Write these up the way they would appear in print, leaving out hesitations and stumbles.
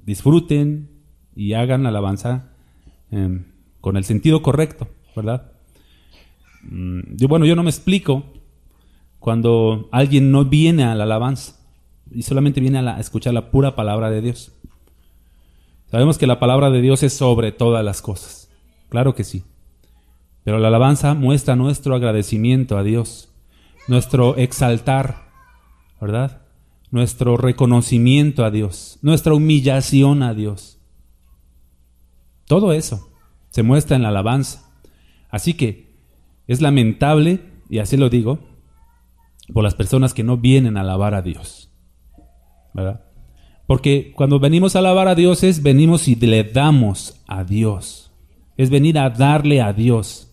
disfruten y hagan alabanza con el sentido correcto, ¿verdad? Yo no me explico cuando alguien no viene a la alabanza y solamente viene a escuchar la pura palabra de Dios. Sabemos que la palabra de Dios es sobre todas las cosas, claro que sí, pero la alabanza muestra nuestro agradecimiento a Dios, nuestro exaltar, ¿verdad? Nuestro reconocimiento a Dios, nuestra humillación a Dios. Todo eso se muestra en la alabanza. Así que es lamentable, y así lo digo, por las personas que no vienen a alabar a Dios, ¿verdad? Porque cuando venimos a alabar a Dios venimos y le damos a Dios. Es venir a darle a Dios.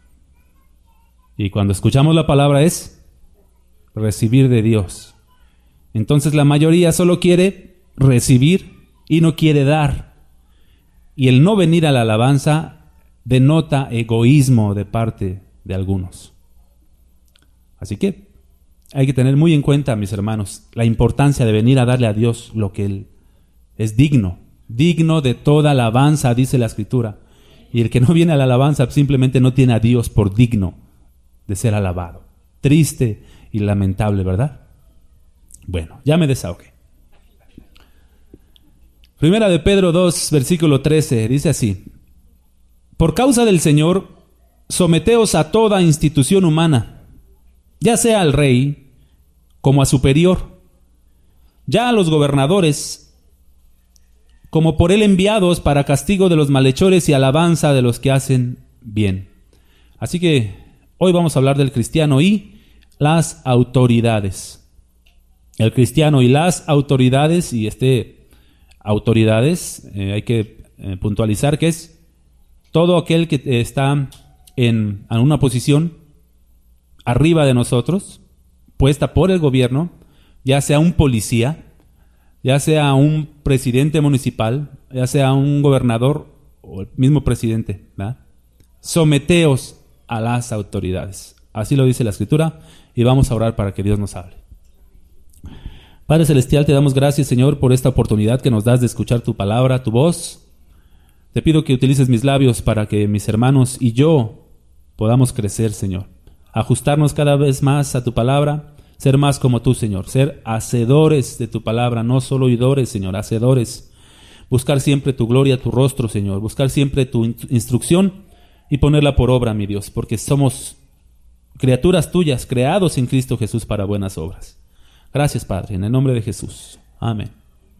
Y cuando escuchamos la palabra es recibir de Dios. Entonces la mayoría solo quiere recibir y no quiere dar. Y el no venir a la alabanza denota egoísmo de parte de algunos. Así que hay que tener muy en cuenta, mis hermanos, la importancia de venir a darle a Dios lo que Él es digno de toda alabanza, dice la Escritura. Y el que no viene a la alabanza simplemente no tiene a Dios por digno de ser alabado. Triste y lamentable, ¿verdad? Bueno, ya me desahogué. Primera de Pedro 2, versículo 13, dice así: por causa del Señor, someteos a toda institución humana, ya sea al rey como a superior, ya a los gobernadores como por él enviados para castigo de los malhechores y alabanza de los que hacen bien. Así que hoy vamos a hablar del cristiano y las autoridades. El cristiano y las autoridades, y autoridades hay que puntualizar que es todo aquel que está en una posición arriba de nosotros, puesta por el gobierno, ya sea un policía, ya sea un presidente municipal, ya sea un gobernador o el mismo presidente, ¿verdad? Someteos a las autoridades. Así lo dice la Escritura, y vamos a orar para que Dios nos hable. Padre Celestial, te damos gracias, Señor, por esta oportunidad que nos das de escuchar tu palabra, tu voz. Te pido que utilices mis labios para que mis hermanos y yo podamos crecer, Señor. Ajustarnos cada vez más a tu palabra, ser más como tú, Señor. Ser hacedores de tu palabra, no solo oidores, Señor, hacedores. Buscar siempre tu gloria, tu rostro, Señor. Buscar siempre tu instrucción y ponerla por obra, mi Dios, porque somos criaturas tuyas, creados en Cristo Jesús para buenas obras. Gracias, Padre, en el nombre de Jesús. Amén.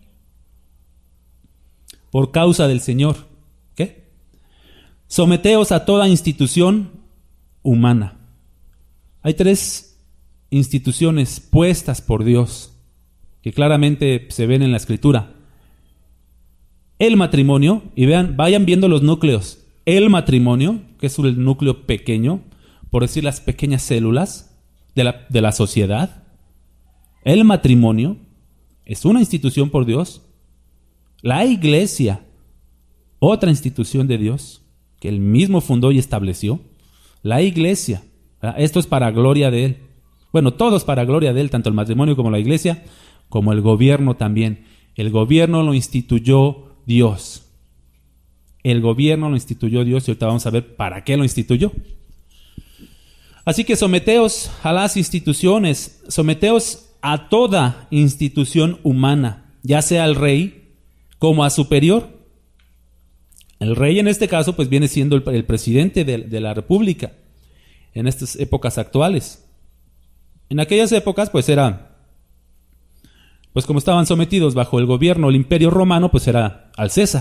Por causa del Señor, ¿qué? Someteos a toda institución humana. Hay 3 instituciones puestas por Dios que claramente se ven en la Escritura. El matrimonio, y vayan viendo los núcleos. El matrimonio, que es el núcleo pequeño, por decir las pequeñas células de la sociedad. El matrimonio es una institución por Dios. La iglesia, otra institución de Dios, que Él mismo fundó y estableció. La iglesia, esto es para gloria de Él. Bueno, todo es para gloria de Él, tanto el matrimonio como la iglesia, como el gobierno también. El gobierno lo instituyó Dios. El gobierno lo instituyó Dios y ahorita vamos a ver para qué lo instituyó. Así que someteos a las instituciones, someteos a toda institución humana, ya sea al rey como a superior. El rey en este caso pues viene siendo el presidente de la república en estas épocas actuales. En aquellas épocas pues como estaban sometidos bajo el gobierno, el imperio romano, pues era al César,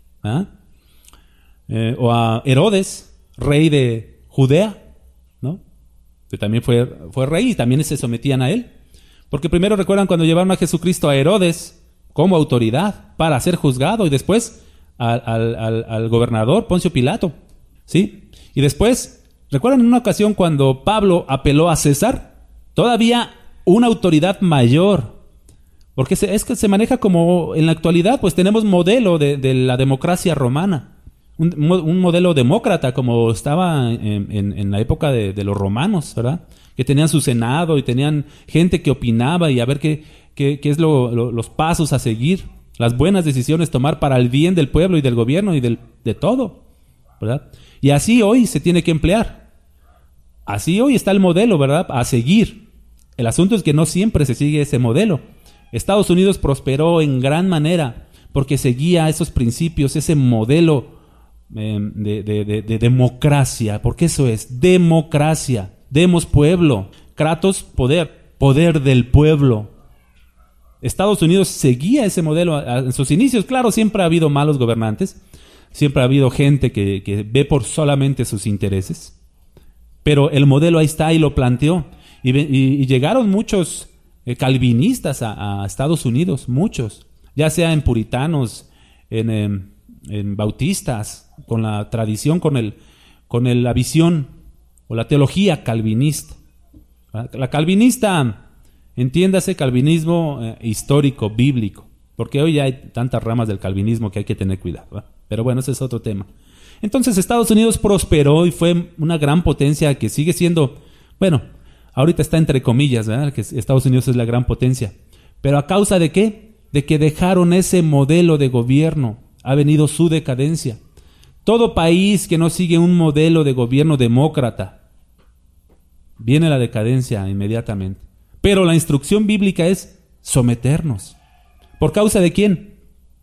o a Herodes, rey de Judea, ¿no? Que también fue rey y también se sometían a él. Porque primero recuerdan cuando llevaron a Jesucristo a Herodes como autoridad para ser juzgado y después al gobernador Poncio Pilato, ¿sí? Y después, ¿recuerdan en una ocasión cuando Pablo apeló a César? Todavía una autoridad mayor, porque es que se maneja como en la actualidad, pues tenemos modelo de la democracia romana, un modelo demócrata como estaba en la época de los romanos, ¿verdad? Que tenían su senado y tenían gente que opinaba y a ver qué es los pasos a seguir. las buenas decisiones tomar para el bien del pueblo y del gobierno y de todo, ¿verdad? Y así hoy se tiene que emplear. Así hoy está el modelo, ¿verdad?, a seguir. El asunto es que no siempre se sigue ese modelo. Estados Unidos prosperó en gran manera porque seguía esos principios, ese modelo de democracia, porque eso es democracia. Demos pueblo, kratos, poder del pueblo. Estados Unidos seguía ese modelo en sus inicios. Claro, siempre ha habido malos gobernantes, siempre ha habido gente que ve por solamente sus intereses, pero el modelo ahí está y lo planteó. Y llegaron muchos calvinistas a Estados Unidos, muchos, ya sea en puritanos, en bautistas, con la tradición, con la visión o la teología calvinista. La calvinista, entiéndase, calvinismo histórico, bíblico, porque hoy ya hay tantas ramas del calvinismo que hay que tener cuidado, ¿verdad? Pero bueno, ese es otro tema. Entonces Estados Unidos prosperó y fue una gran potencia que sigue siendo, bueno, ahorita está entre comillas, ¿verdad?, que Estados Unidos es la gran potencia. Pero ¿a causa de qué? De que dejaron ese modelo de gobierno. Ha venido su decadencia. Todo país que no sigue un modelo de gobierno demócrata, viene la decadencia inmediatamente. Pero la instrucción bíblica es someternos. ¿Por causa de quién?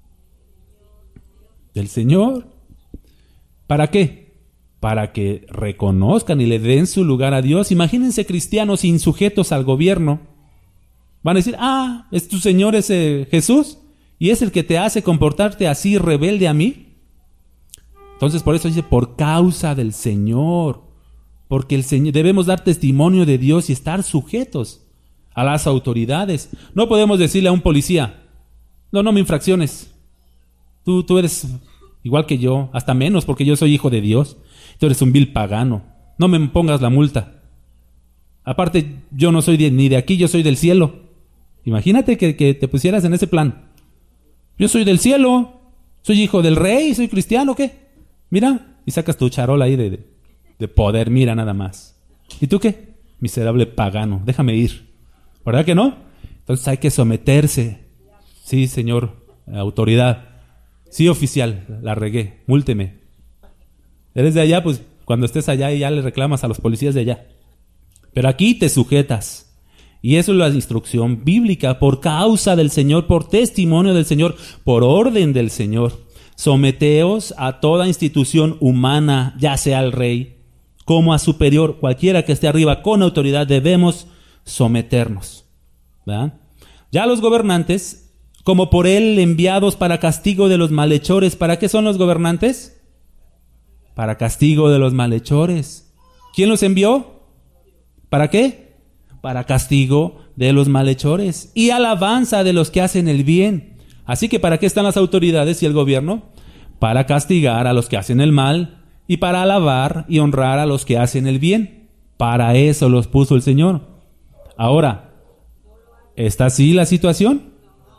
Del Señor. ¿Para qué? Para que reconozcan y le den su lugar a Dios. Imagínense cristianos insujetos al gobierno. Van a decir, es tu Señor ese Jesús, y es el que te hace comportarte así rebelde a mí. Entonces por eso dice, por causa del Señor, porque el Señor, debemos dar testimonio de Dios y estar sujetos a las autoridades. No podemos decirle a un policía, no me infracciones, tú eres igual que yo, hasta menos porque yo soy hijo de Dios, tú eres un vil pagano, no me pongas la multa. Aparte, yo no soy ni de aquí, yo soy del cielo. Imagínate que te pusieras en ese plan. Yo soy del cielo, soy hijo del rey, soy cristiano, ¿qué? Mira, y sacas tu charola ahí de poder, mira nada más. ¿Y tú qué? Miserable pagano, déjame ir. ¿Verdad que no? Entonces hay que someterse. Sí, señor, autoridad. Sí, oficial, la regué, múlteme. Eres de allá, pues cuando estés allá y ya le reclamas a los policías de allá. Pero aquí te sujetas. Y eso es la instrucción bíblica, por causa del Señor, por testimonio del Señor, por orden del Señor. Someteos a toda institución humana, ya sea al rey, como a superior, cualquiera que esté arriba con autoridad, debemos someternos, ¿verdad? Ya los gobernantes, como por él enviados para castigo de los malhechores. ¿Para qué son los gobernantes? Para castigo de los malhechores. ¿Quién los envió? ¿Para qué? Para castigo de los malhechores y alabanza de los que hacen el bien. Así que ¿para qué están las autoridades y el gobierno? Para castigar a los que hacen el mal y para alabar y honrar a los que hacen el bien. Para eso los puso el Señor. Ahora, ¿está así la situación?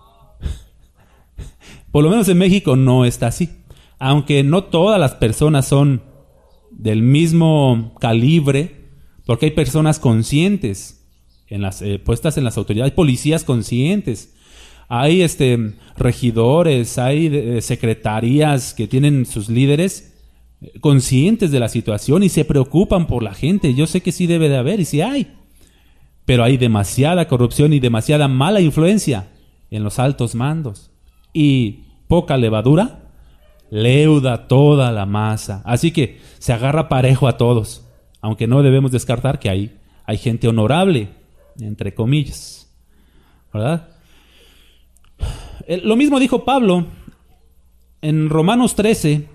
Por lo menos en México no está así. Aunque no todas las personas son del mismo calibre, porque hay personas conscientes puestas en las autoridades, hay policías conscientes, hay regidores, hay secretarías que tienen sus líderes conscientes de la situación y se preocupan por la gente. Yo sé que sí debe de haber y sí hay, pero hay demasiada corrupción y demasiada mala influencia en los altos mandos y poca levadura leuda toda la masa. Así que se agarra parejo a todos, aunque no debemos descartar que hay gente honorable, entre comillas, ¿verdad? Lo mismo dijo Pablo en Romanos 13,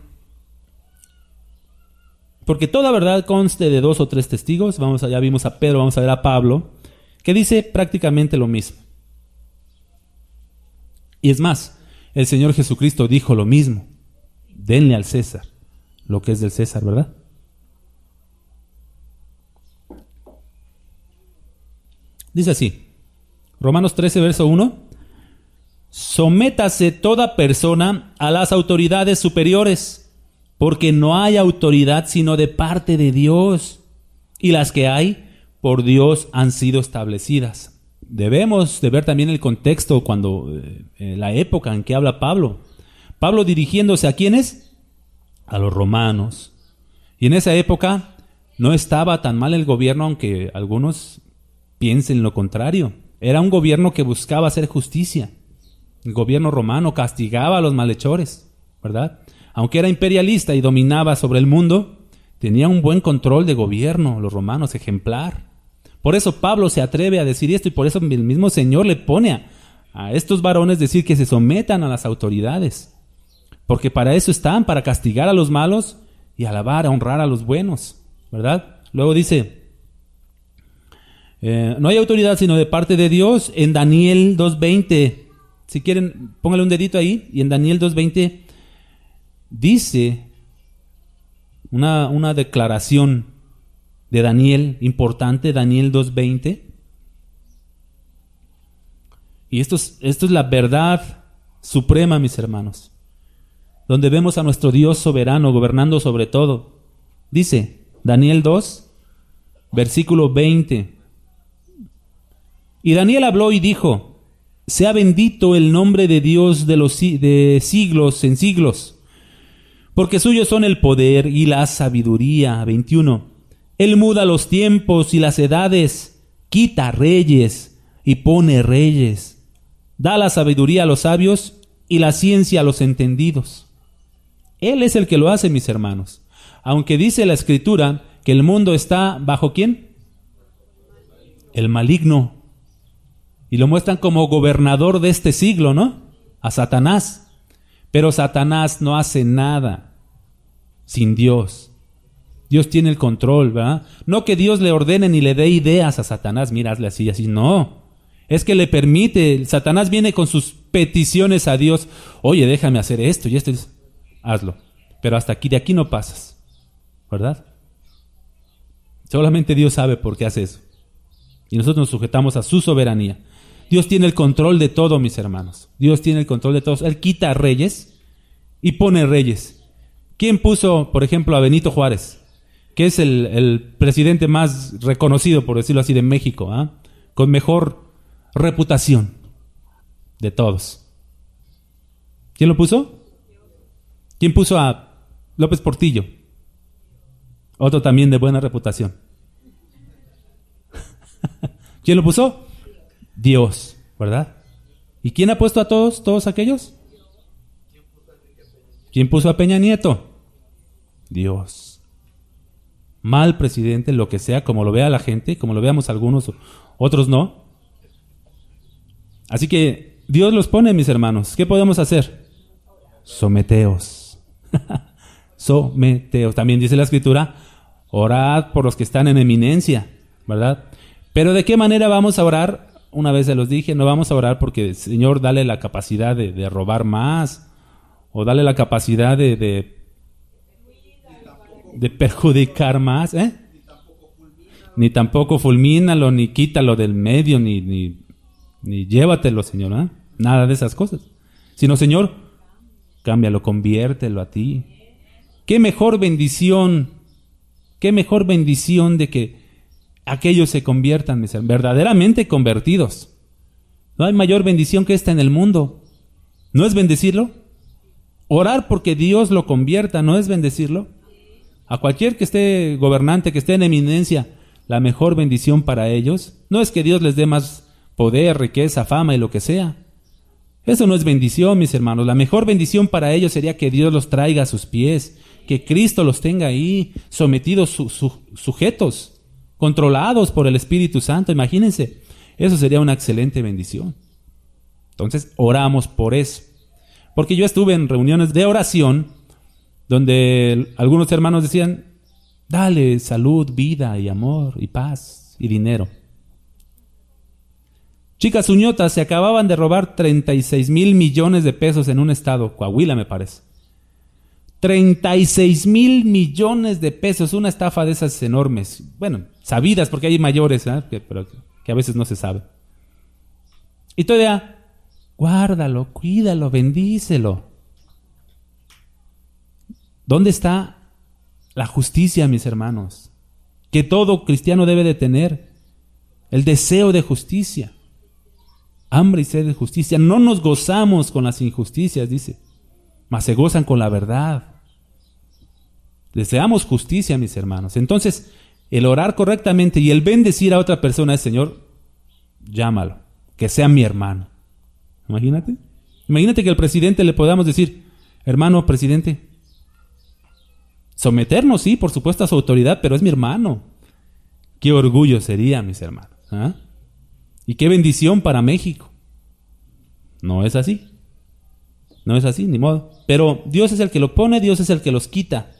porque toda verdad conste de 2 o 3 testigos. Ya vimos a Pedro, vamos a ver a Pablo, que dice prácticamente lo mismo. Y es más, el Señor Jesucristo dijo lo mismo: denle al César lo que es del César, ¿verdad? Dice así, Romanos 13, verso 1: sométase toda persona a las autoridades superiores, porque no hay autoridad sino de parte de Dios, y las que hay por Dios han sido establecidas. debemos de ver también el contexto cuando la época en que habla Pablo. Pablo dirigiéndose ¿a quiénes? A los romanos. Y en esa época no estaba tan mal el gobierno, aunque algunos piensen lo contrario. Era un gobierno que buscaba hacer justicia. El gobierno romano castigaba a los malhechores, ¿verdad? Aunque era imperialista y dominaba sobre el mundo, tenía un buen control de gobierno, los romanos, ejemplar. Por eso Pablo se atreve a decir esto y por eso el mismo Señor le pone a estos varones decir que se sometan a las autoridades. Porque para eso están, para castigar a los malos y alabar, a honrar a los buenos, ¿verdad? Luego dice, no hay autoridad sino de parte de Dios. En Daniel 2:20, si quieren, póngale un dedito ahí, y en Daniel 2:20 dice una declaración de Daniel importante, Daniel 2:20. Y esto es la verdad suprema, mis hermanos, donde vemos a nuestro Dios soberano gobernando sobre todo. Dice Daniel 2, versículo 20. Y Daniel habló y dijo: sea bendito el nombre de Dios de siglos en siglos, porque suyos son el poder y la sabiduría. 21. Él muda los tiempos y las edades, quita reyes y pone reyes, da la sabiduría a los sabios y la ciencia a los entendidos. Él es el que lo hace, mis hermanos. Aunque dice la Escritura que el mundo está ¿bajo quién? El maligno. Y lo muestran como gobernador de este siglo, ¿no? A Satanás. Pero Satanás no hace nada sin Dios. Dios tiene el control, ¿verdad? No que Dios le ordene ni le dé ideas a Satanás. Mira, hazle así, así. No. Es que le permite. Satanás viene con sus peticiones a Dios. Oye, déjame hacer esto y esto. Hazlo. Pero hasta aquí, de aquí no pasas. ¿Verdad? Solamente Dios sabe por qué hace eso. Y nosotros nos sujetamos a su soberanía. Dios tiene el control de todo, mis hermanos. Dios tiene el control de todos. Él quita reyes y pone reyes. ¿Quién puso, por ejemplo, a Benito Juárez? Que es el presidente más reconocido, por decirlo así, de México, ¿eh? Con mejor reputación de todos. ¿Quién lo puso? ¿Quién puso a López Portillo? Otro también de buena reputación. ¿Quién lo puso? Dios, ¿verdad? ¿Y quién ha puesto a todos aquellos? ¿Quién puso a Peña Nieto? Dios. Mal presidente, lo que sea, como lo vea la gente, como lo veamos algunos, otros no. Así que Dios los pone, mis hermanos. ¿Qué podemos hacer? Someteos. Someteos. También dice la Escritura, orad por los que están en eminencia, ¿verdad? Pero ¿de qué manera vamos a orar? Una vez se los dije, no vamos a orar porque, Señor, dale la capacidad de robar más, o dale la capacidad de perjudicar más, ¿eh? Ni tampoco fulmínalo, ni quítalo del medio, ni llévatelo, Señor, ¿eh? Nada de esas cosas. Sino, Señor, cámbialo, conviértelo a ti. Qué mejor bendición de que aquellos se conviertan, verdaderamente convertidos. No hay mayor bendición que esta en el mundo. ¿No es bendecirlo? Orar porque Dios lo convierta, ¿no es bendecirlo? A cualquier que esté gobernante, que esté en eminencia, la mejor bendición para ellos no es que Dios les dé más poder, riqueza, fama y lo que sea. Eso no es bendición, mis hermanos. La mejor bendición para ellos sería que Dios los traiga a sus pies, que Cristo los tenga ahí, sometidos, sujetos, controlados por el Espíritu Santo. Imagínense, eso sería una excelente bendición. Entonces, oramos por eso. Porque yo estuve en reuniones de oración donde algunos hermanos decían, dale salud, vida y amor y paz y dinero. Chicas uñotas se acababan de robar 36,000 millones de pesos en un estado, Coahuila me parece. 36,000 millones de pesos, una estafa de esas enormes. Bueno, sabidas porque hay mayores, ¿eh? pero que a veces no se sabe. Y todavía, guárdalo, cuídalo, bendícelo. ¿Dónde está la justicia, mis hermanos? Que todo cristiano debe de tener. El deseo de justicia. hambre y sed de justicia. No nos gozamos con las injusticias, dice, mas se gozan con la verdad. Deseamos justicia, mis hermanos. Entonces, el orar correctamente y el bendecir a otra persona es: Señor, llámalo, que sea mi hermano. Imagínate que al presidente le podamos decir: hermano presidente, someternos, sí, por supuesto, a su autoridad, pero es mi hermano. Qué orgullo sería, mis hermanos. ¿Ah? Y qué bendición para México. No es así. No es así, ni modo. Pero Dios es el que lo pone, Dios es el que los quita.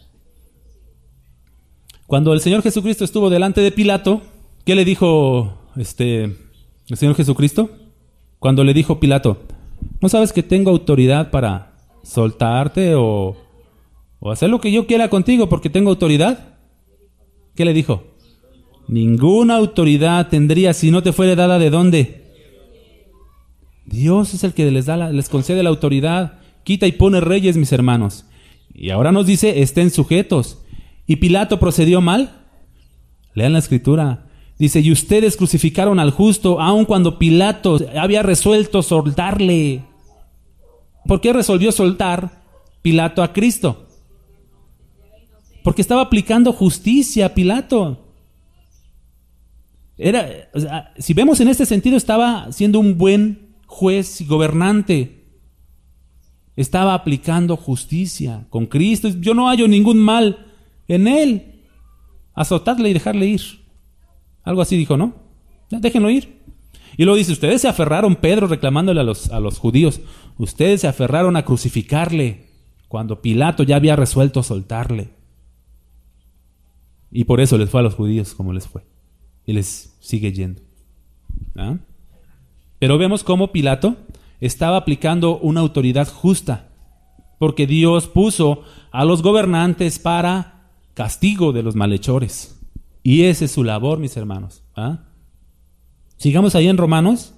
Cuando el Señor Jesucristo estuvo delante de Pilato, ¿qué le dijo el Señor Jesucristo? Cuando le dijo Pilato: ¿no sabes que tengo autoridad para soltarte o hacer lo que yo quiera contigo porque tengo autoridad? ¿Qué le dijo? Ninguna autoridad tendría si no te fuera dada ¿de dónde? Dios es el que les concede la autoridad, quita y pone reyes, mis hermanos. Y ahora nos dice: estén sujetos. ¿Y Pilato procedió mal? Lean la escritura. Dice: y ustedes crucificaron al justo, aun cuando Pilato había resuelto soltarle. ¿Por qué resolvió soltar Pilato a Cristo? Porque estaba aplicando justicia a Pilato. Si vemos en este sentido, estaba siendo un buen juez y gobernante. Estaba aplicando justicia con Cristo. Yo no hallo ningún mal en él. Azotarle y dejarle ir. Algo así dijo, ¿no? Déjenlo ir. Y luego dice: ustedes se aferraron, Pedro reclamándole a los judíos, ustedes se aferraron a crucificarle cuando Pilato ya había resuelto soltarle. Y por eso les fue a los judíos como les fue. Y les sigue yendo. ¿Ah? Pero vemos cómo Pilato estaba aplicando una autoridad justa, porque Dios puso a los gobernantes para castigo de los malhechores. Y esa es su labor, mis hermanos. ¿Ah? Sigamos ahí en Romanos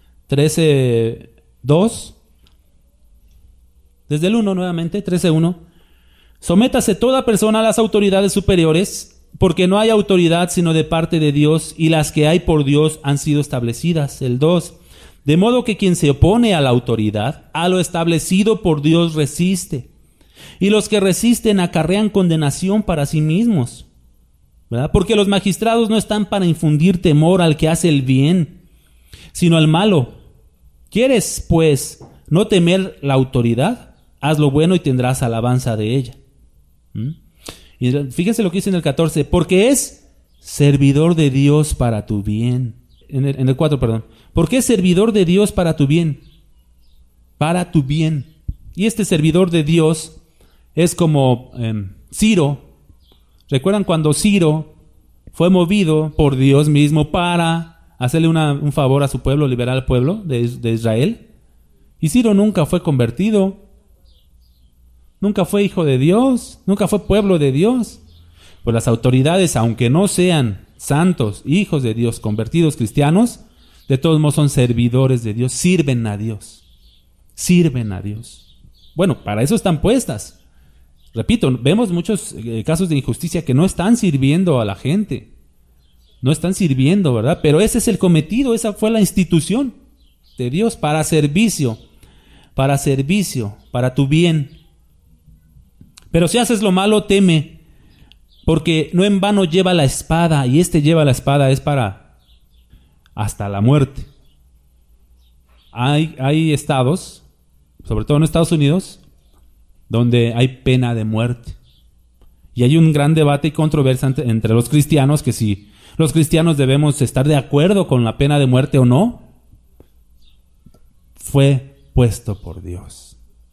13:2. Desde el 1 nuevamente, 13:1. Sométase toda persona a las autoridades superiores, porque no hay autoridad sino de parte de Dios, y las que hay por Dios han sido establecidas. El 2. De modo que quien se opone a la autoridad, a lo establecido por Dios resiste. Y los que resisten acarrean condenación para sí mismos. ¿Verdad? Porque los magistrados no están para infundir temor al que hace el bien, sino al malo. ¿Quieres, pues, no temer la autoridad? Haz lo bueno y tendrás alabanza de ella. Y fíjense lo que dice en el 14: porque es servidor de Dios para tu bien. En el 4, perdón. Porque es servidor de Dios para tu bien. Para tu bien. Y este servidor de Dios es como Ciro. ¿Recuerdan cuando Ciro fue movido por Dios mismo para hacerle un favor a su pueblo, liberar al pueblo de Israel? Y Ciro nunca fue convertido. Nunca fue hijo de Dios, nunca fue pueblo de Dios. Pues las autoridades, aunque no sean santos, hijos de Dios, convertidos cristianos, de todos modos son servidores de Dios, sirven a Dios. Sirven a Dios. Bueno, para eso están puestas. Repito, vemos muchos casos de injusticia que no están sirviendo a la gente. No están sirviendo, ¿verdad? Pero ese es el cometido, esa fue la institución de Dios para servicio, para tu bien. Pero si haces lo malo, teme, porque no en vano lleva la espada, y lleva la espada es para hasta la muerte. Hay estados, sobre todo en Estados Unidos, donde hay pena de muerte. Y hay un gran debate y controversia entre los cristianos, que si los cristianos debemos estar de acuerdo con la pena de muerte o no. Fue puesto por Dios.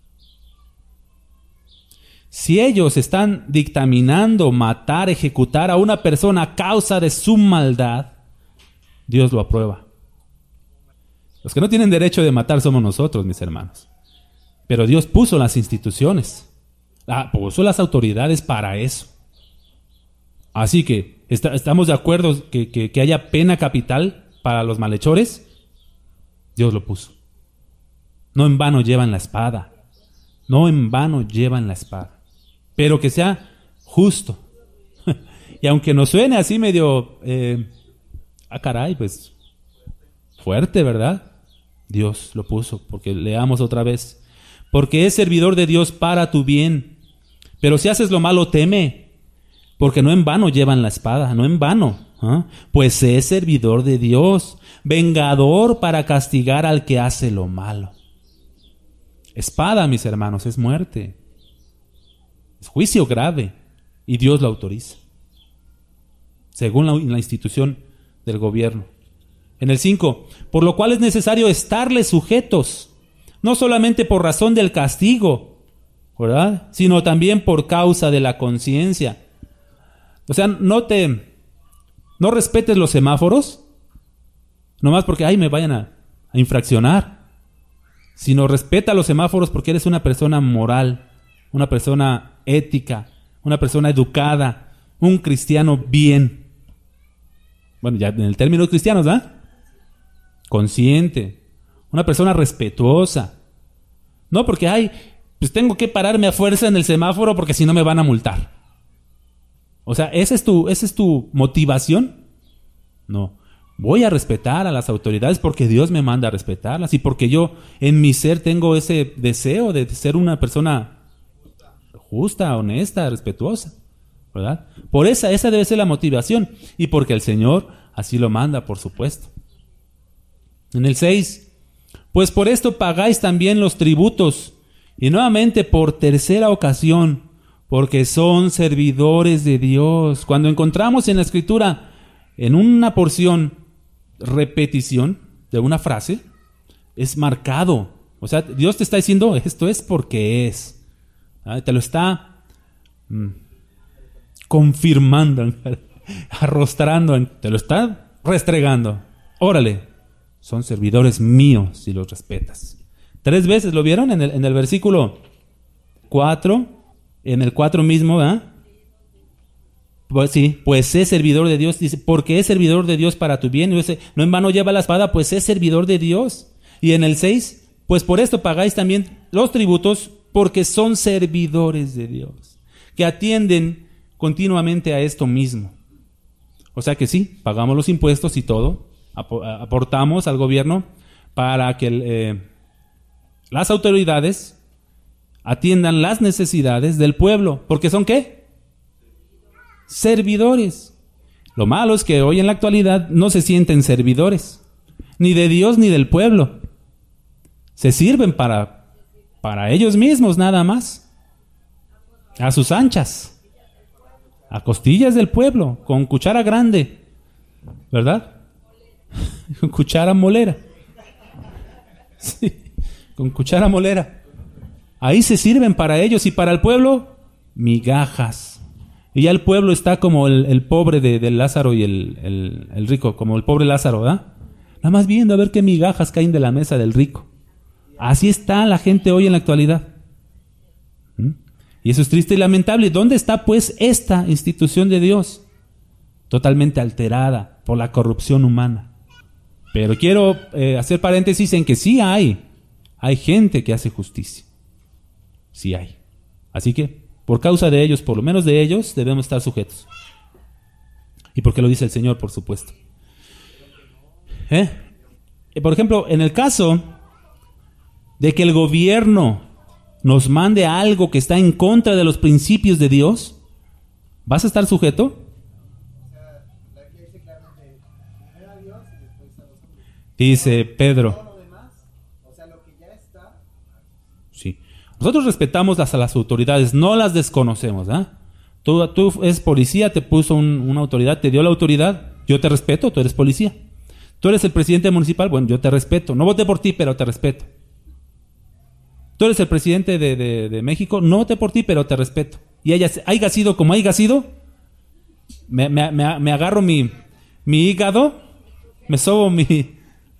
Si ellos están dictaminando matar, ejecutar a una persona a causa de su maldad, Dios lo aprueba. Los que no tienen derecho de matar somos nosotros, mis hermanos. Pero Dios puso las instituciones, puso las autoridades para eso. Así que, ¿estamos de acuerdo que haya pena capital para los malhechores? Dios lo puso. No en vano llevan la espada. No en vano llevan la espada. Pero que sea justo. Y aunque nos suene así medio, caray, pues fuerte, ¿verdad? Dios lo puso, porque leamos otra vez. Porque es servidor de Dios para tu bien. Pero si haces lo malo, teme, porque no en vano llevan la espada, no en vano. Pues es servidor de Dios, vengador para castigar al que hace lo malo. Espada, mis hermanos, es muerte. Es juicio grave y Dios lo autoriza, según la institución del gobierno. En el 5, por lo cual es necesario estarles sujetos, no solamente por razón del castigo, ¿verdad?, sino también por causa de la conciencia. O sea, no respetes los semáforos, nomás porque, me vayan a infraccionar, sino respeta los semáforos porque eres una persona moral, una persona ética, una persona educada, un cristiano bien. Bueno, ya en el término de cristianos, ¿verdad? Consciente, una persona respetuosa. No porque, pues tengo que pararme a fuerza en el semáforo porque si no me van a multar. O sea, ¿esa es tu motivación? No. Voy a respetar a las autoridades porque Dios me manda a respetarlas y porque yo en mi ser tengo ese deseo de ser una persona justa, honesta, respetuosa, ¿verdad? Por esa debe ser la motivación y porque el Señor así lo manda, por supuesto. En el 6, pues por esto pagáis también los tributos, y nuevamente por tercera ocasión, porque son servidores de Dios. Cuando encontramos en la Escritura, en una porción, repetición de una frase, es marcado. O sea, Dios te está diciendo, esto es porque es. Te lo está confirmando, arrostrando, te lo está restregando. Órale, son servidores míos si los respetas. 3 veces, ¿lo vieron? En el versículo 4, en el 4 mismo, ¿verdad? Pues sí, pues es servidor de Dios, dice, porque es servidor de Dios para tu bien. No en vano lleva la espada, pues es servidor de Dios. Y en el 6, pues por esto pagáis también los tributos, porque son servidores de Dios, que atienden continuamente a esto mismo. O sea que sí, pagamos los impuestos y todo, aportamos al gobierno para que las autoridades atiendan las necesidades del pueblo, porque son ¿qué? Servidores. Lo malo es que hoy en la actualidad no se sienten servidores, ni de Dios ni del pueblo. Se sirven para ellos mismos nada más, a sus anchas, a costillas del pueblo, con cuchara grande, ¿verdad? Con cuchara molera. Sí, con cuchara molera. Ahí se sirven para ellos y para el pueblo, migajas. Y ya el pueblo está como el pobre de Lázaro y el rico, como el pobre Lázaro, ¿verdad? Nada más viendo a ver qué migajas caen de la mesa del rico. Así está la gente hoy en la actualidad. Y eso es triste y lamentable. ¿Dónde está pues esta institución de Dios? Totalmente alterada por la corrupción humana. Pero quiero hacer paréntesis en que sí hay gente que hace justicia. Sí hay. Así que, por causa de ellos, por lo menos de ellos, debemos estar sujetos. Y porque lo dice el Señor, por supuesto. Por ejemplo, en el caso de que el gobierno nos mande algo que está en contra de los principios de Dios, ¿vas a estar sujeto? Dice Pedro. Sí. Nosotros respetamos a las autoridades, no las desconocemos, ¿eh? Tú eres policía, te puso una autoridad, te dio la autoridad, yo te respeto, tú eres policía. Tú eres el presidente municipal, bueno, yo te respeto. No voté por ti, pero te respeto. Tú eres el presidente de México, no voté por ti, pero te respeto. Y haya sido como haya sido, me agarro mi hígado, me sobo mi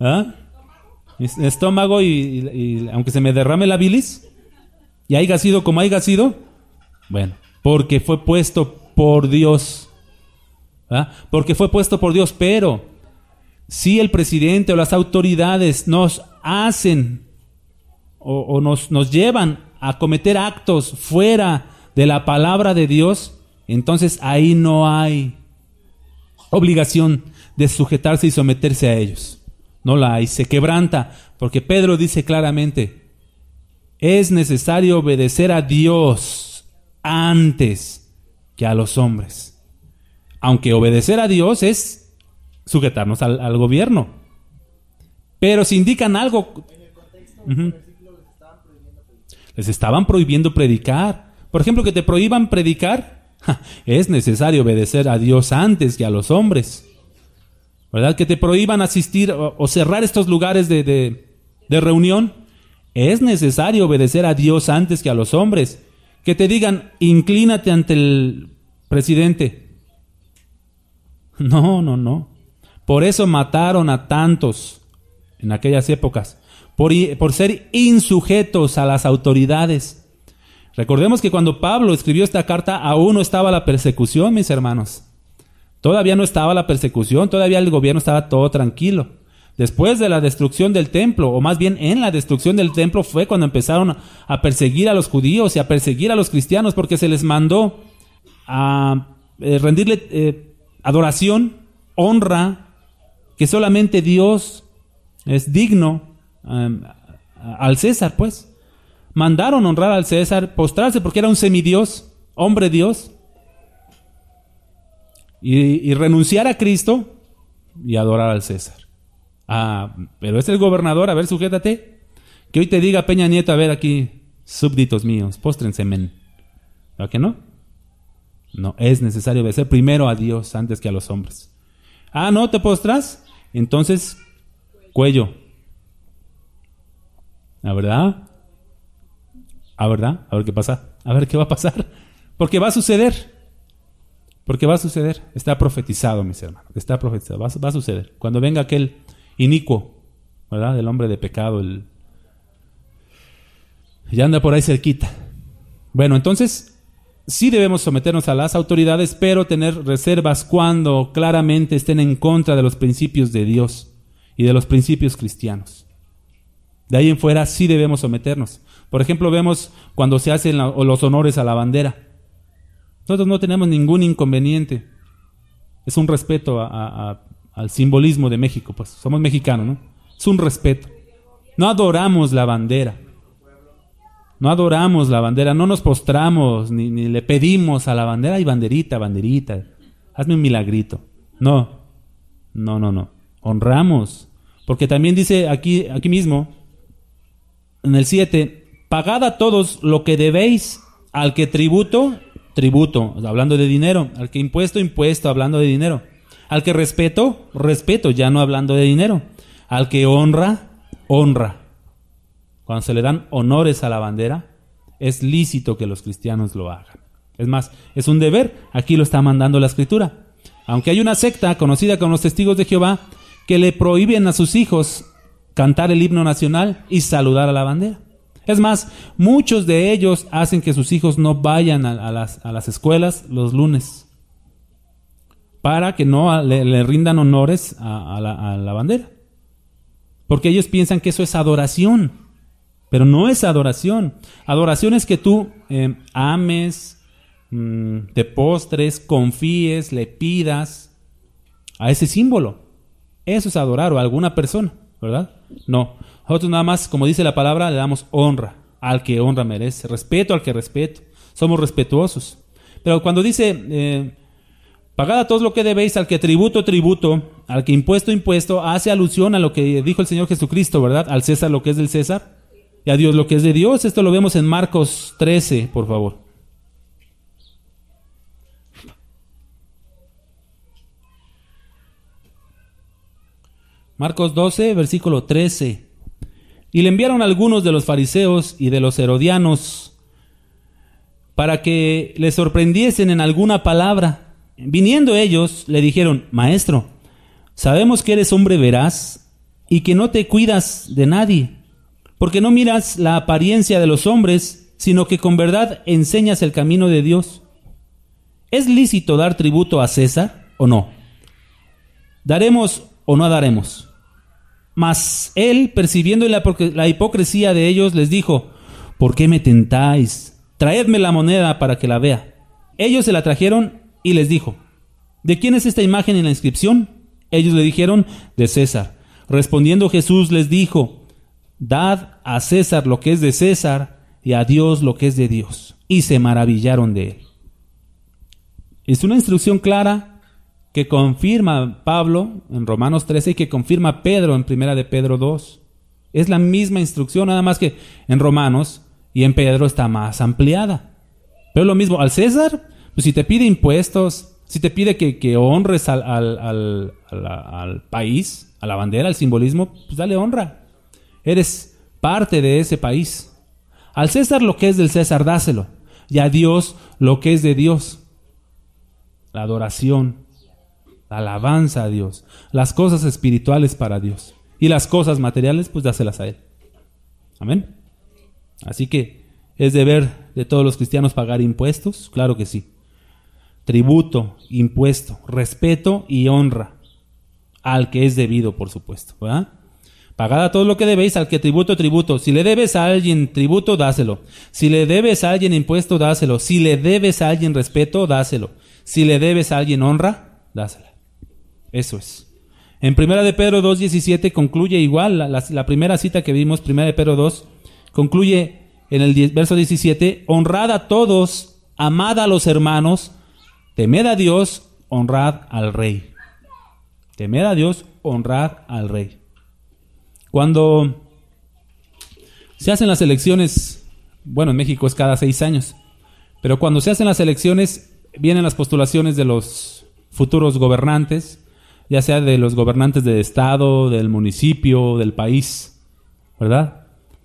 estómago y aunque se me derrame la bilis, y haya sido como haya sido, bueno, porque fue puesto por Dios. Porque fue puesto por Dios, pero si el presidente o las autoridades nos hacen o nos llevan a cometer actos fuera de la palabra de Dios, entonces ahí no hay obligación de sujetarse y someterse a ellos. no la hay, se quebranta, porque Pedro dice claramente, es necesario obedecer a Dios antes que a los hombres. Aunque obedecer a Dios es sujetarnos al gobierno. Pero si indican algo... Les estaban prohibiendo predicar. Por ejemplo, que te prohíban predicar, es necesario obedecer a Dios antes que a los hombres. ¿Verdad? Que te prohíban asistir o cerrar estos lugares de reunión, es necesario obedecer a Dios antes que a los hombres. Que te digan, inclínate ante el presidente. No. Por eso mataron a tantos en aquellas épocas, por ser insujetos a las autoridades. Recordemos que cuando Pablo escribió esta carta, aún no estaba la persecución, mis hermanos. Todavía no estaba la persecución, todavía el gobierno estaba todo tranquilo. Después de la destrucción del templo, o más bien en la destrucción del templo, fue cuando empezaron a perseguir a los judíos y a perseguir a los cristianos, porque se les mandó a rendirle adoración, honra, que solamente Dios es digno al César, pues. Mandaron honrar al César, postrarse porque era un semidios, hombre Dios, y renunciar a Cristo y adorar al César. Pero es el gobernador, a ver, sujétate. Que hoy te diga Peña Nieto, a ver aquí, súbditos míos, póstrense, men. ¿Verdad que no? No, es necesario obedecer primero a Dios antes que a los hombres. ¿No te postras? Entonces, cuello. ¿La verdad? ¿A verdad? A ver qué pasa. A ver qué va a pasar. Porque va a suceder. Porque va a suceder. Está profetizado, mis hermanos. Está profetizado. Va a suceder. Cuando venga aquel inicuo, ¿verdad? El hombre de pecado. Ya anda por ahí cerquita. Bueno, entonces, sí debemos someternos a las autoridades, pero tener reservas cuando claramente estén en contra de los principios de Dios y de los principios cristianos. De ahí en fuera sí debemos someternos. Por ejemplo, vemos cuando se hacen los honores a la bandera. Nosotros no tenemos ningún inconveniente. Es un respeto al simbolismo de México, pues somos mexicanos, ¿no? Es un respeto. No adoramos la bandera. No adoramos la bandera, no nos postramos, ni le pedimos a la bandera, ay, banderita, hazme un milagrito. No. Honramos. Porque también dice aquí mismo, en el 7, pagad a todos lo que debéis, al que tributo, hablando de dinero, al que impuesto, hablando de dinero, al que respeto, ya no hablando de dinero, al que honra. Cuando se le dan honores a la bandera, es lícito que los cristianos lo hagan. Es más, es un deber, aquí lo está mandando la Escritura. Aunque hay una secta conocida como los Testigos de Jehová que le prohíben a sus hijos cantar el himno nacional y saludar a la bandera. Es más, muchos de ellos hacen que sus hijos no vayan a las escuelas los lunes para que no le rindan honores a la bandera. Porque ellos piensan que eso es adoración, pero no es adoración. Adoración es que tú ames, te postres, confíes, le pidas a ese símbolo. Eso es adorar o a alguna persona, ¿verdad? No. Nosotros nada más, como dice la palabra, le damos honra al que honra merece, respeto al que respeto. Somos respetuosos. Pero cuando dice, pagad a todos lo que debéis, al que tributo, al que impuesto, hace alusión a lo que dijo el Señor Jesucristo, ¿verdad? Al César lo que es del César y a Dios lo que es de Dios. Esto lo vemos en Marcos 13, por favor. Marcos 12, versículo 13. Y le enviaron algunos de los fariseos y de los herodianos para que le sorprendiesen en alguna palabra. Viniendo ellos, le dijeron: Maestro, sabemos que eres hombre veraz y que no te cuidas de nadie, porque no miras la apariencia de los hombres, sino que con verdad enseñas el camino de Dios. ¿Es lícito dar tributo a César o no? ¿Daremos o no daremos? Mas él, percibiendo la hipocresía de ellos, les dijo: ¿por qué me tentáis? Traedme la moneda para que la vea. Ellos se la trajeron y les dijo: ¿de quién es esta imagen y la inscripción? Ellos le dijeron: de César. Respondiendo Jesús les dijo: dad a César lo que es de César y a Dios lo que es de Dios. Y se maravillaron de él. Es una instrucción clara que confirma Pablo en Romanos 13 y que confirma Pedro en 1 de Pedro 2. Es la misma instrucción, nada más que en Romanos y en Pedro está más ampliada. Pero lo mismo, al César, pues si te pide impuestos, si te pide que honres al país, a la bandera, al simbolismo, pues dale honra. Eres parte de ese país. Al César lo que es del César, dáselo. Y a Dios lo que es de Dios. La adoración, la alabanza a Dios, las cosas espirituales para Dios. Y las cosas materiales, pues dáselas a Él. Amén. Así que, ¿es deber de todos los cristianos pagar impuestos? Claro que sí. Tributo, impuesto, respeto y honra. Al que es debido, por supuesto, ¿verdad? Pagad a todo lo que debéis, al que tributo, tributo. Si le debes a alguien tributo, dáselo. Si le debes a alguien impuesto, dáselo. Si le debes a alguien respeto, dáselo. Si le debes a alguien honra, dásela. Eso es. En 1 de Pedro 2:17 concluye igual, la primera cita que vimos, 1 de Pedro 2, concluye en el verso 17, honrad a todos, amad a los hermanos, temed a Dios, honrad al rey. Temed a Dios, honrad al rey. Cuando se hacen las elecciones, bueno, en México es cada 6 años, pero cuando se hacen las elecciones, vienen las postulaciones de los futuros gobernantes, ya sea de los gobernantes del estado, del municipio, del país, ¿verdad?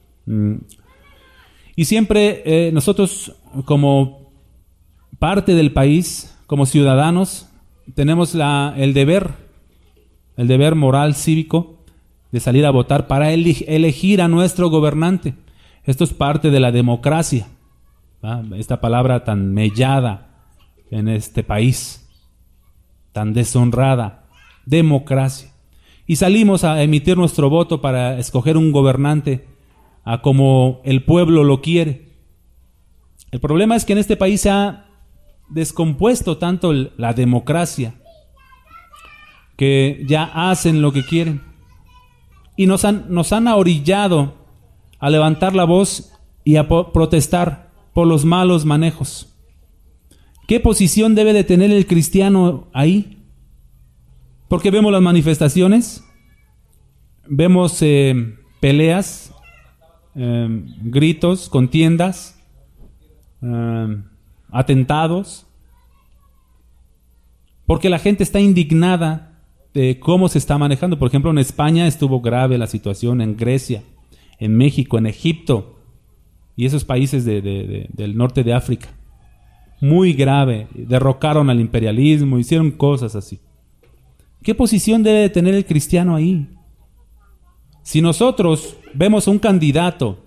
Y siempre nosotros, como parte del país, como ciudadanos, tenemos el deber moral, cívico, de salir a votar para elegir a nuestro gobernante. Esto es parte de la democracia, ¿verdad? Esta palabra tan mellada en este país, tan deshonrada. Democracia. Y salimos a emitir nuestro voto para escoger un gobernante a como el pueblo lo quiere. El problema es que en este país se ha descompuesto tanto la democracia que ya hacen lo que quieren y nos han ahorillado a levantar la voz y a protestar por los malos manejos. ¿Qué posición debe de tener el cristiano ahí? Porque vemos las manifestaciones, vemos peleas, gritos, contiendas, atentados, porque la gente está indignada de cómo se está manejando. Por ejemplo, en España estuvo grave la situación, en Grecia, en México, en Egipto y esos países del norte de África. Muy grave, derrocaron al imperialismo, hicieron cosas así. ¿Qué posición debe de tener el cristiano ahí? Si nosotros vemos a un candidato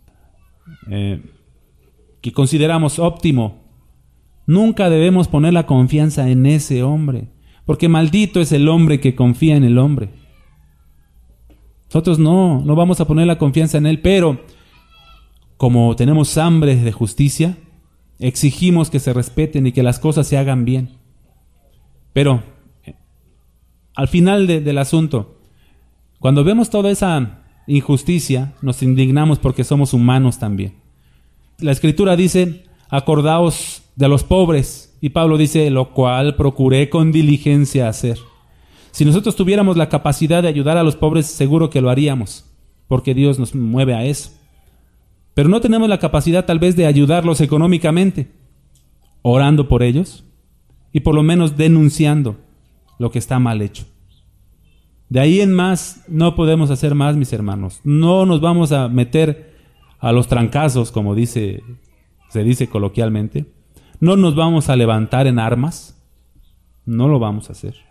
que consideramos óptimo, nunca debemos poner la confianza en ese hombre, porque maldito es el hombre que confía en el hombre. Nosotros no vamos a poner la confianza en él, pero como tenemos hambre de justicia, exigimos que se respeten y que las cosas se hagan bien. Pero al final del asunto, cuando vemos toda esa injusticia, nos indignamos porque somos humanos también. La Escritura dice, acordaos de los pobres, y Pablo dice, lo cual procuré con diligencia hacer. Si nosotros tuviéramos la capacidad de ayudar a los pobres, seguro que lo haríamos, porque Dios nos mueve a eso. Pero no tenemos la capacidad tal vez de ayudarlos económicamente, orando por ellos y por lo menos denunciando lo que está mal hecho. De ahí en más no podemos hacer más, mis hermanos. No nos vamos a meter a los trancazos, como se dice coloquialmente. No nos vamos a levantar en armas. No lo vamos a hacer.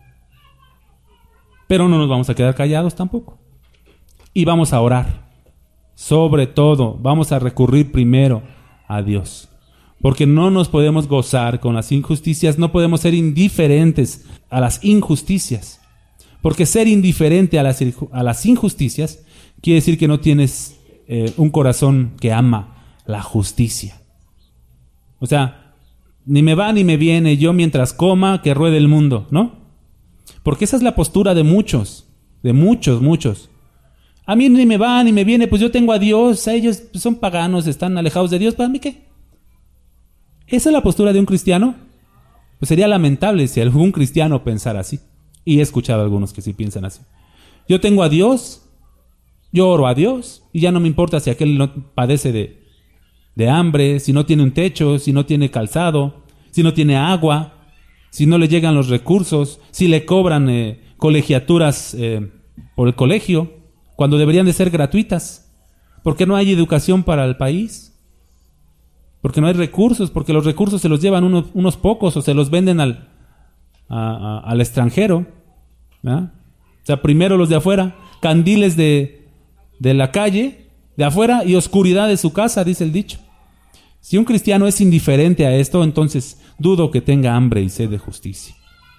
Pero no nos vamos a quedar callados tampoco. Y vamos a orar. Sobre todo, vamos a recurrir primero a Dios. Porque no nos podemos gozar con las injusticias, no podemos ser indiferentes a las injusticias. Porque ser indiferente a las injusticias quiere decir que no tienes un corazón que ama la justicia. O sea, ni me va ni me viene, yo mientras coma que ruede el mundo, ¿no? Porque esa es la postura de muchos. de muchos, muchos. A mí ni me va ni me viene, pues yo tengo a Dios, a ellos son paganos, están alejados de Dios, ¿para mí qué? ¿Esa es la postura de un cristiano? Pues sería lamentable si algún cristiano pensara así. Y he escuchado a algunos que sí piensan así. Yo tengo a Dios, yo oro a Dios, y ya no me importa si aquel no padece de hambre, si no tiene un techo, si no tiene calzado, si no tiene agua, si no le llegan los recursos, si le cobran colegiaturas por el colegio, cuando deberían de ser gratuitas. ¿Por qué no hay educación para el país? Porque no hay recursos, porque los recursos se los llevan unos pocos o se los venden al extranjero, ¿verdad? O sea, primero los de afuera, candiles de la calle, de afuera, y oscuridad de su casa, dice el dicho. Si un cristiano es indiferente a esto, entonces dudo que tenga hambre y sed de justicia.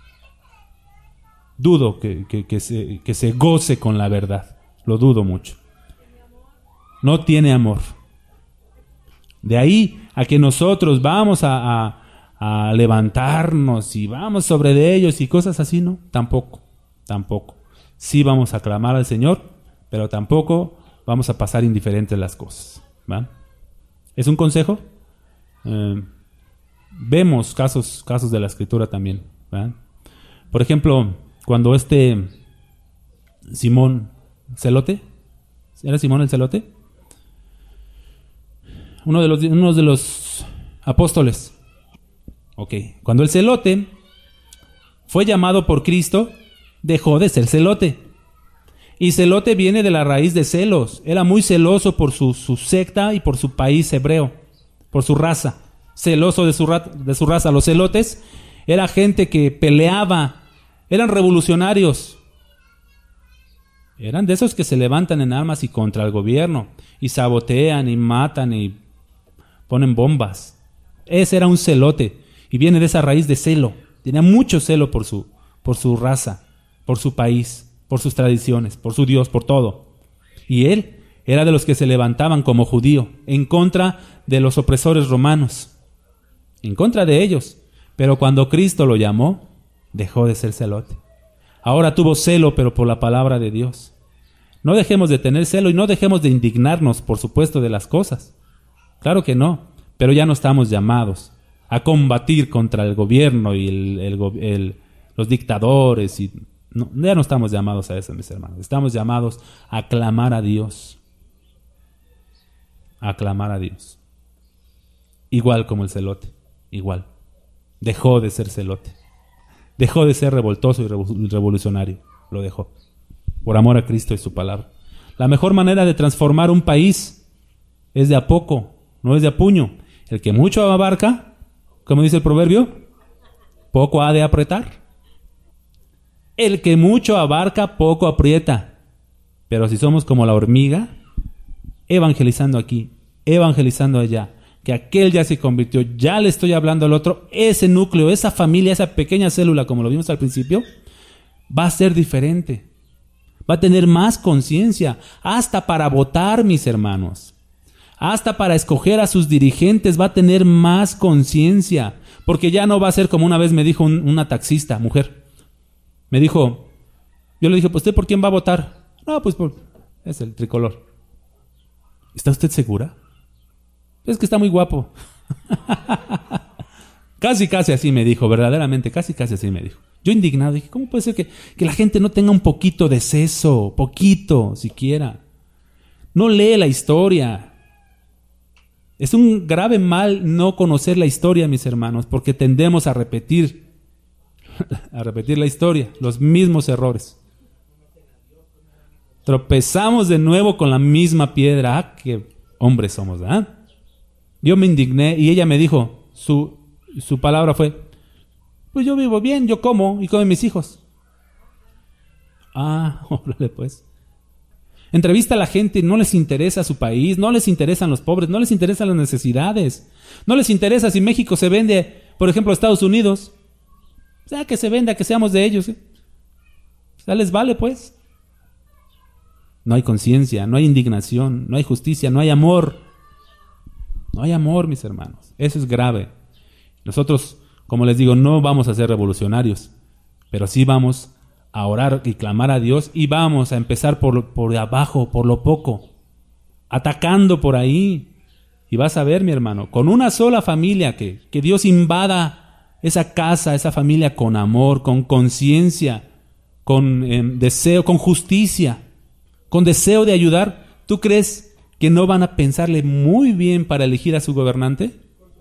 Dudo que se goce con la verdad. Lo dudo mucho. No tiene amor. De ahí a que nosotros vamos a levantarnos y vamos sobre de ellos y cosas así, no, tampoco. Sí vamos a clamar al Señor, pero tampoco vamos a pasar indiferentes las cosas, ¿va? ¿Es un consejo? Vemos casos de la Escritura también, ¿va? Por ejemplo, cuando Simón Celote, ¿era Simón el Celote? Uno de los apóstoles. Ok, cuando el celote fue llamado por Cristo, dejó de ser celote. Y celote viene de la raíz de celos. Era muy celoso por su secta y por su país hebreo, por su raza. Celoso de su raza. Los celotes era gente que peleaba, eran revolucionarios. Eran de esos que se levantan en armas y contra el gobierno, y sabotean y matan y ponen bombas. Ese era un celote, y viene de esa raíz de celo. Tenía mucho celo por su raza, por su país, por sus tradiciones, por su Dios, por todo. Y él era de los que se levantaban como judío, en contra de los opresores romanos, en contra de ellos. Pero cuando Cristo lo llamó, dejó de ser celote. Ahora tuvo celo, pero por la palabra de Dios. No dejemos de tener celo y no dejemos de indignarnos, por supuesto, de las cosas. Claro que no, pero ya no estamos llamados a combatir contra el gobierno y los dictadores. Ya no estamos llamados a eso, mis hermanos. Estamos llamados a clamar a Dios. A clamar a Dios. Igual como el celote, igual. Dejó de ser celote. Dejó de ser revoltoso y revolucionario. Lo dejó. Por amor a Cristo y su palabra. La mejor manera de transformar un país es de a poco, no es de a puño. El que mucho abarca, como dice el proverbio, poco ha de apretar. El que mucho abarca, poco aprieta. Pero si somos como la hormiga, evangelizando aquí, evangelizando allá, que aquel ya se convirtió, ya le estoy hablando al otro, ese núcleo, esa familia, esa pequeña célula, como lo vimos al principio, va a ser diferente. Va a tener más conciencia, hasta para votar, mis hermanos. Hasta para escoger a sus dirigentes va a tener más conciencia, porque ya no va a ser como una vez me dijo una taxista, mujer. Me dijo, yo le dije, pues ¿usted por quién va a votar? No, pues es el tricolor. ¿Está usted segura? Es que está muy guapo. Casi así me dijo, verdaderamente, casi así me dijo. Yo indignado, dije, ¿cómo puede ser que la gente no tenga un poquito de seso? Poquito, siquiera. No lee la historia. Es un grave mal no conocer la historia, mis hermanos, porque tendemos a repetir la historia, los mismos errores. Tropezamos de nuevo con la misma piedra. Ah, qué hombres somos, ¿verdad? Yo me indigné y ella me dijo, su palabra fue, pues yo vivo bien, yo como y comen mis hijos. Ah, órale pues. Entrevista a la gente, no les interesa su país, no les interesan los pobres, no les interesan las necesidades. No les interesa si México se vende, por ejemplo, a Estados Unidos. O sea, que se venda, que seamos de ellos. O sea, les vale pues. No hay conciencia, no hay indignación, no hay justicia, no hay amor. No hay amor, mis hermanos. Eso es grave. Nosotros, como les digo, no vamos a ser revolucionarios, pero sí vamos a orar y clamar a Dios y vamos a empezar por abajo, por lo poco, atacando por ahí. Y vas a ver, mi hermano, con una sola familia que Dios invada esa casa, esa familia con amor, con conciencia, con deseo, con justicia, con deseo de ayudar. ¿Tú crees que no van a pensarle muy bien para elegir a su gobernante?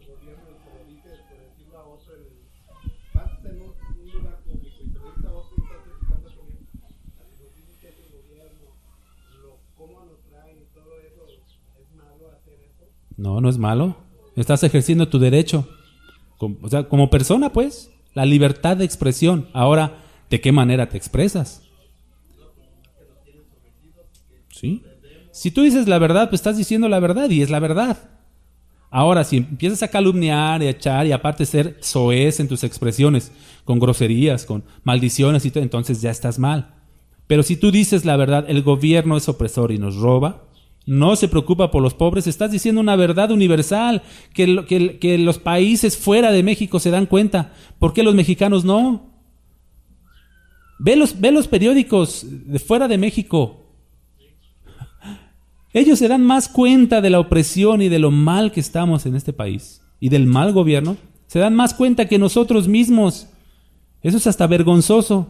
No, no es malo. Estás ejerciendo tu derecho. O sea, como persona, pues, la libertad de expresión. Ahora, ¿de qué manera te expresas? ¿Sí? Si tú dices la verdad, pues estás diciendo la verdad y es la verdad. Ahora, si empiezas a calumniar y a echar y aparte ser soez en tus expresiones, con groserías, con maldiciones y todo, entonces ya estás mal. Pero si tú dices la verdad, el gobierno es opresor y nos roba, no se preocupa por los pobres, estás diciendo una verdad universal, que los países fuera de México se dan cuenta. ¿Por qué los mexicanos no? Ve los periódicos de fuera de México. Ellos se dan más cuenta de la opresión y de lo mal que estamos en este país y del mal gobierno. Se dan más cuenta que nosotros mismos. Eso es hasta vergonzoso.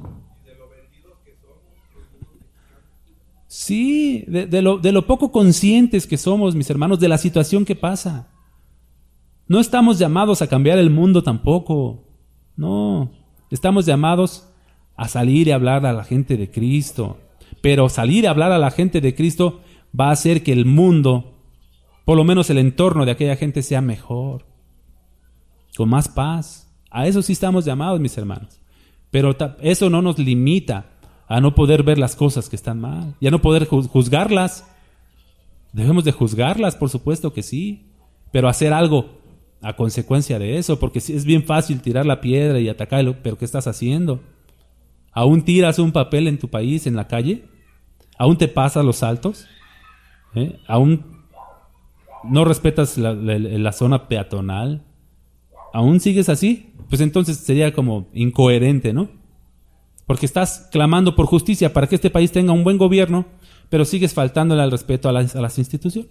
Sí, de lo poco conscientes que somos, mis hermanos, de la situación que pasa. No estamos llamados a cambiar el mundo tampoco. No, estamos llamados a salir y hablar a la gente de Cristo. Pero salir y hablar a la gente de Cristo va a hacer que el mundo, por lo menos el entorno de aquella gente, sea mejor, con más paz. A eso sí estamos llamados, mis hermanos. Pero eso no nos limita a no poder ver las cosas que están mal y a no poder juzgarlas. Debemos de juzgarlas, por supuesto que sí, pero hacer algo a consecuencia de eso, porque es bien fácil tirar la piedra y atacarlo, pero ¿qué estás haciendo? ¿Aún tiras un papel en tu país, en la calle? ¿Aún te pasas los saltos? ¿Aún no respetas la zona peatonal? ¿Aún sigues así? Pues entonces sería como incoherente, ¿no? Porque estás clamando por justicia para que este país tenga un buen gobierno, pero sigues faltándole al respeto a las instituciones.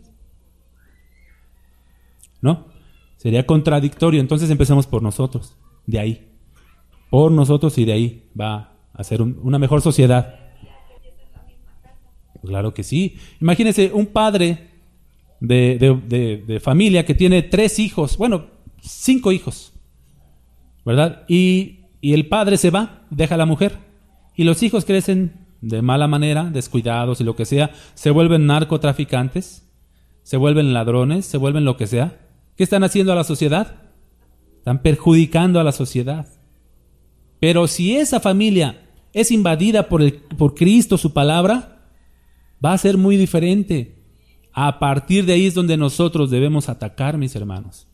¿No? Sería contradictorio. Entonces empecemos por nosotros, de ahí. Por nosotros y de ahí va a ser una mejor sociedad. Claro que sí. Imagínense un padre de familia que tiene 3 hijos, bueno, 5 hijos, ¿verdad? Y el padre se va, deja a la mujer. Y los hijos crecen de mala manera, descuidados y lo que sea, se vuelven narcotraficantes, se vuelven ladrones, se vuelven lo que sea. ¿Qué están haciendo a la sociedad? Están perjudicando a la sociedad. Pero si esa familia es invadida por Cristo, su palabra, va a ser muy diferente. A partir de ahí es donde nosotros debemos atacar, mis hermanos.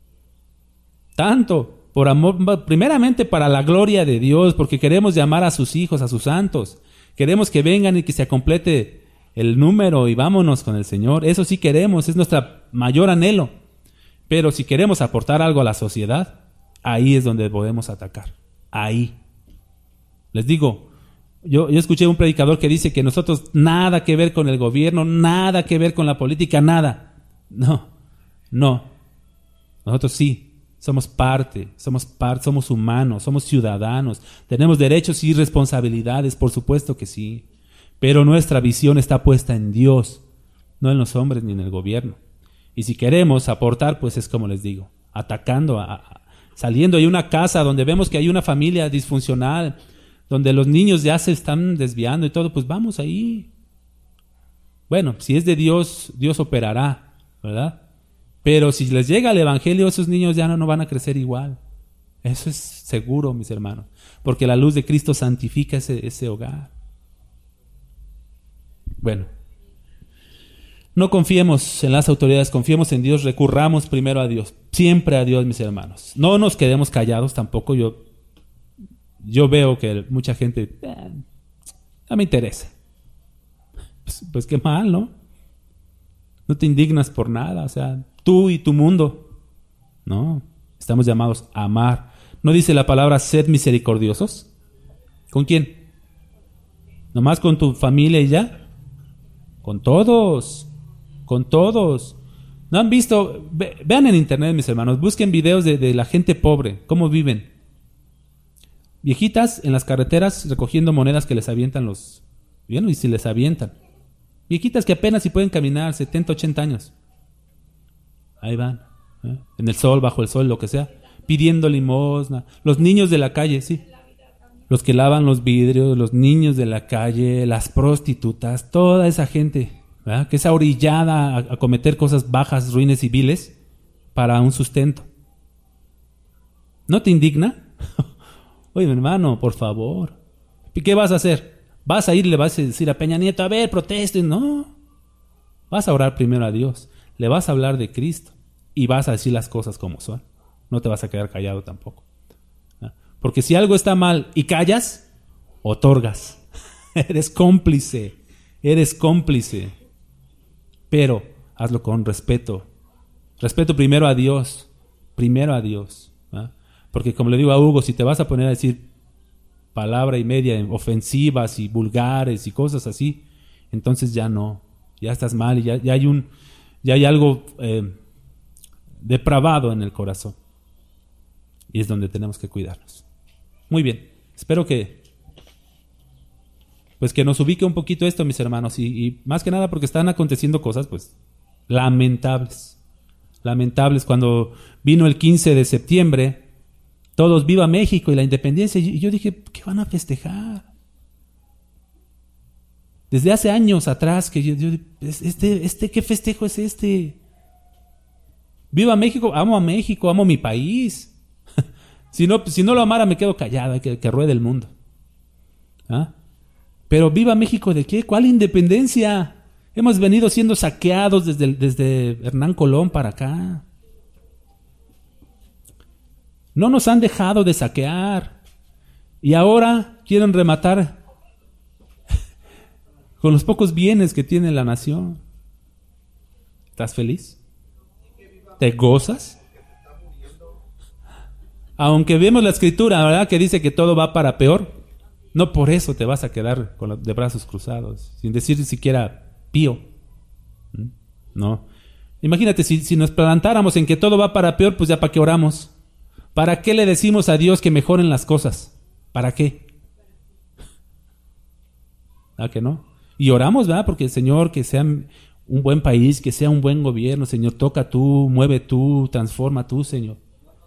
Tanto por amor, primeramente para la gloria de Dios, porque queremos llamar a sus hijos, a sus santos. Queremos que vengan y que se complete el número y vámonos con el Señor. Eso sí queremos, es nuestro mayor anhelo. Pero si queremos aportar algo a la sociedad, ahí es donde podemos atacar. Ahí. Les digo, yo escuché un predicador que dice que nosotros nada que ver con el gobierno, nada que ver con la política, nada. No. Nosotros sí. Somos parte, somos humanos, somos ciudadanos, tenemos derechos y responsabilidades, por supuesto que sí, pero nuestra visión está puesta en Dios, no en los hombres ni en el gobierno. Y si queremos aportar, pues es como les digo, atacando, saliendo de una casa donde vemos que hay una familia disfuncional, donde los niños ya se están desviando y todo, pues vamos ahí. Bueno, si es de Dios, Dios operará, ¿verdad? Pero si les llega el evangelio, esos niños ya no van a crecer igual. Eso es seguro, mis hermanos. Porque la luz de Cristo santifica ese hogar. Bueno. No confiemos en las autoridades, confiemos en Dios, recurramos primero a Dios. Siempre a Dios, mis hermanos. No nos quedemos callados tampoco. Yo veo que mucha gente, no me interesa. Pues qué mal, ¿no? No te indignas por nada, o sea, tú y tu mundo. No, estamos llamados a amar. ¿No dice la palabra sed misericordiosos? ¿Con quién? Nomás con tu familia y ya. Con todos. Con todos. ¿No han visto? Vean en internet, mis hermanos. Busquen videos de la gente pobre. Cómo viven. Viejitas en las carreteras recogiendo monedas que les avientan los... Bueno, y si les avientan. Viejitas que apenas si pueden caminar, 70, 80 años. Ahí van. En el sol, bajo el sol, lo que sea. Pidiendo limosna. Los niños de la calle, sí. Los que lavan los vidrios, los niños de la calle, las prostitutas, toda esa gente, ¿verdad?, que es orillada a cometer cosas bajas, ruines y viles para un sustento. ¿No te indigna? Oye, mi hermano, por favor. ¿Qué vas a hacer? ¿Vas a ir y le vas a decir a Peña Nieto, a ver, protesten? No. Vas a orar primero a Dios. Le vas a hablar de Cristo y vas a decir las cosas como son. No te vas a quedar callado tampoco. Porque si algo está mal y callas, otorgas. Eres cómplice. Eres cómplice. Pero hazlo con respeto. Respeto primero a Dios. Primero a Dios. Porque como le digo a Hugo, si te vas a poner a decir palabra y media ofensivas y vulgares y cosas así, entonces ya no. Ya estás mal y ya hay algo depravado en el corazón. Y es donde tenemos que cuidarnos. Muy bien, espero que nos ubique un poquito esto, mis hermanos, y más que nada porque están aconteciendo cosas pues lamentables. Cuando vino el 15 de septiembre, todos viva México y la independencia, y yo dije, ¿qué van a festejar? Desde hace años atrás que yo ¿qué festejo es este? Viva México, amo a México, amo mi país. Si no lo amara, me quedo callado, que ruede el mundo. Pero viva México, ¿de qué? ¿Cuál independencia? Hemos venido siendo saqueados desde Hernán Colón para acá. No nos han dejado de saquear. Y ahora quieren rematar con los pocos bienes que tiene la nación. ¿Estás feliz? ¿Te gozas? Aunque vemos la escritura, ¿verdad?, que dice que todo va para peor, no por eso te vas a quedar de brazos cruzados, sin decir siquiera pío. No. Imagínate, si nos plantáramos en que todo va para peor, pues ya para qué oramos. ¿Para qué le decimos a Dios que mejoren las cosas? ¿Para qué? ¿Ah, que no? Y oramos, ¿verdad? Porque, Señor, que sea un buen país, que sea un buen gobierno, Señor, toca tú, mueve tú, transforma tú, Señor.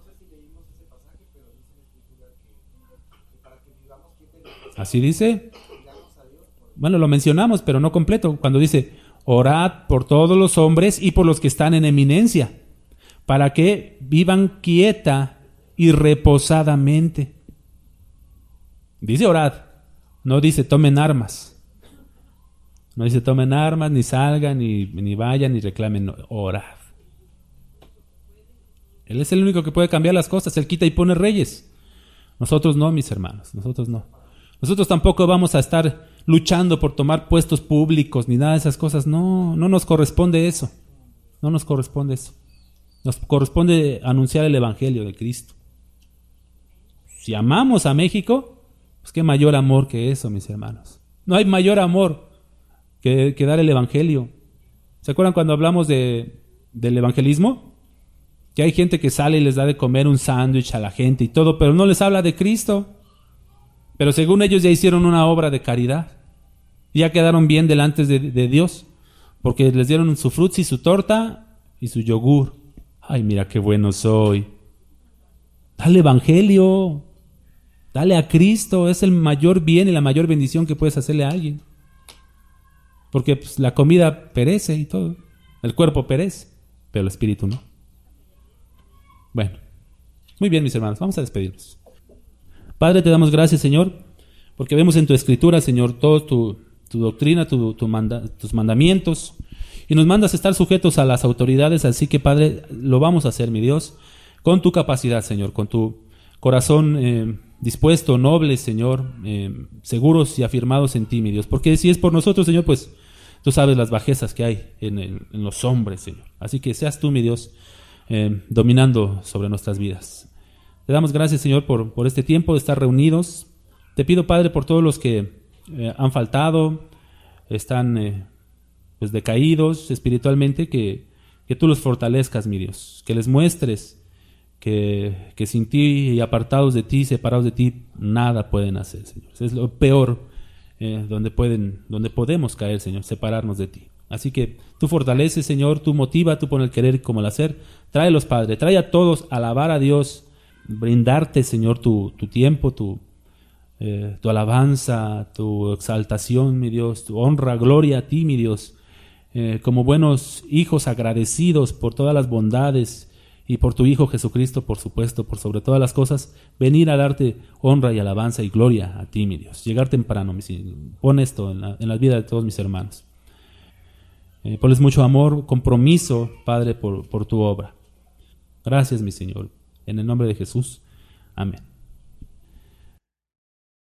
¿Así dice? Bueno, lo mencionamos, pero no completo. Cuando dice, orad por todos los hombres y por los que están en eminencia, para que vivan quieta y reposadamente. Dice orad, no dice tomen armas. No dice tomen armas, ni salgan, ni vayan, ni reclamen. No, orad. Él es el único que puede cambiar las cosas. Él quita y pone reyes. Nosotros no, mis hermanos, nosotros no. Nosotros tampoco vamos a estar luchando por tomar puestos públicos ni nada de esas cosas. No nos corresponde eso. No nos corresponde eso. Nos corresponde anunciar el Evangelio de Cristo. Si amamos a México, pues qué mayor amor que eso, mis hermanos. No hay mayor amor que dar el Evangelio. ¿Se acuerdan cuando hablamos del evangelismo? Que hay gente que sale y les da de comer un sándwich a la gente y todo, pero no les habla de Cristo. Pero según ellos ya hicieron una obra de caridad. Ya quedaron bien delante de Dios. Porque les dieron su frutzi, su torta y su yogur. Ay, mira qué bueno soy. Dale Evangelio. Dale a Cristo. Es el mayor bien y la mayor bendición que puedes hacerle a alguien. Porque pues, la comida perece y todo. El cuerpo perece. Pero el espíritu no. Bueno. Muy bien, mis hermanos. Vamos a despedirnos. Padre, te damos gracias, Señor, porque vemos en tu Escritura, Señor, toda tu doctrina, tus mandamientos, y nos mandas estar sujetos a las autoridades, así que, Padre, lo vamos a hacer, mi Dios, con tu capacidad, Señor, con tu corazón dispuesto, noble, Señor, seguros y afirmados en ti, mi Dios, porque si es por nosotros, Señor, pues tú sabes las bajezas que hay en los hombres, Señor, así que seas tú, mi Dios, dominando sobre nuestras vidas. Te damos gracias, Señor, por este tiempo de estar reunidos. Te pido, Padre, por todos los que han faltado, están pues decaídos espiritualmente, que tú los fortalezcas, mi Dios, que les muestres que sin ti y apartados de ti, separados de ti, nada pueden hacer, Señor. Es lo peor donde podemos caer, Señor, separarnos de ti. Así que tú fortaleces, Señor, tú motiva, tú pones el querer como el hacer. Tráelos, Padre, trae a todos a alabar a Dios, brindarte, Señor, tu tiempo, tu alabanza, tu exaltación, mi Dios, tu honra, gloria a ti, mi Dios, como buenos hijos agradecidos por todas las bondades y por tu Hijo Jesucristo, por supuesto, por sobre todas las cosas, venir a darte honra y alabanza y gloria a ti, mi Dios. Llegar temprano, pon esto en la vida de todos mis hermanos. Ponles mucho amor, compromiso, Padre, por tu obra. Gracias, mi Señor. En el nombre de Jesús. Amén.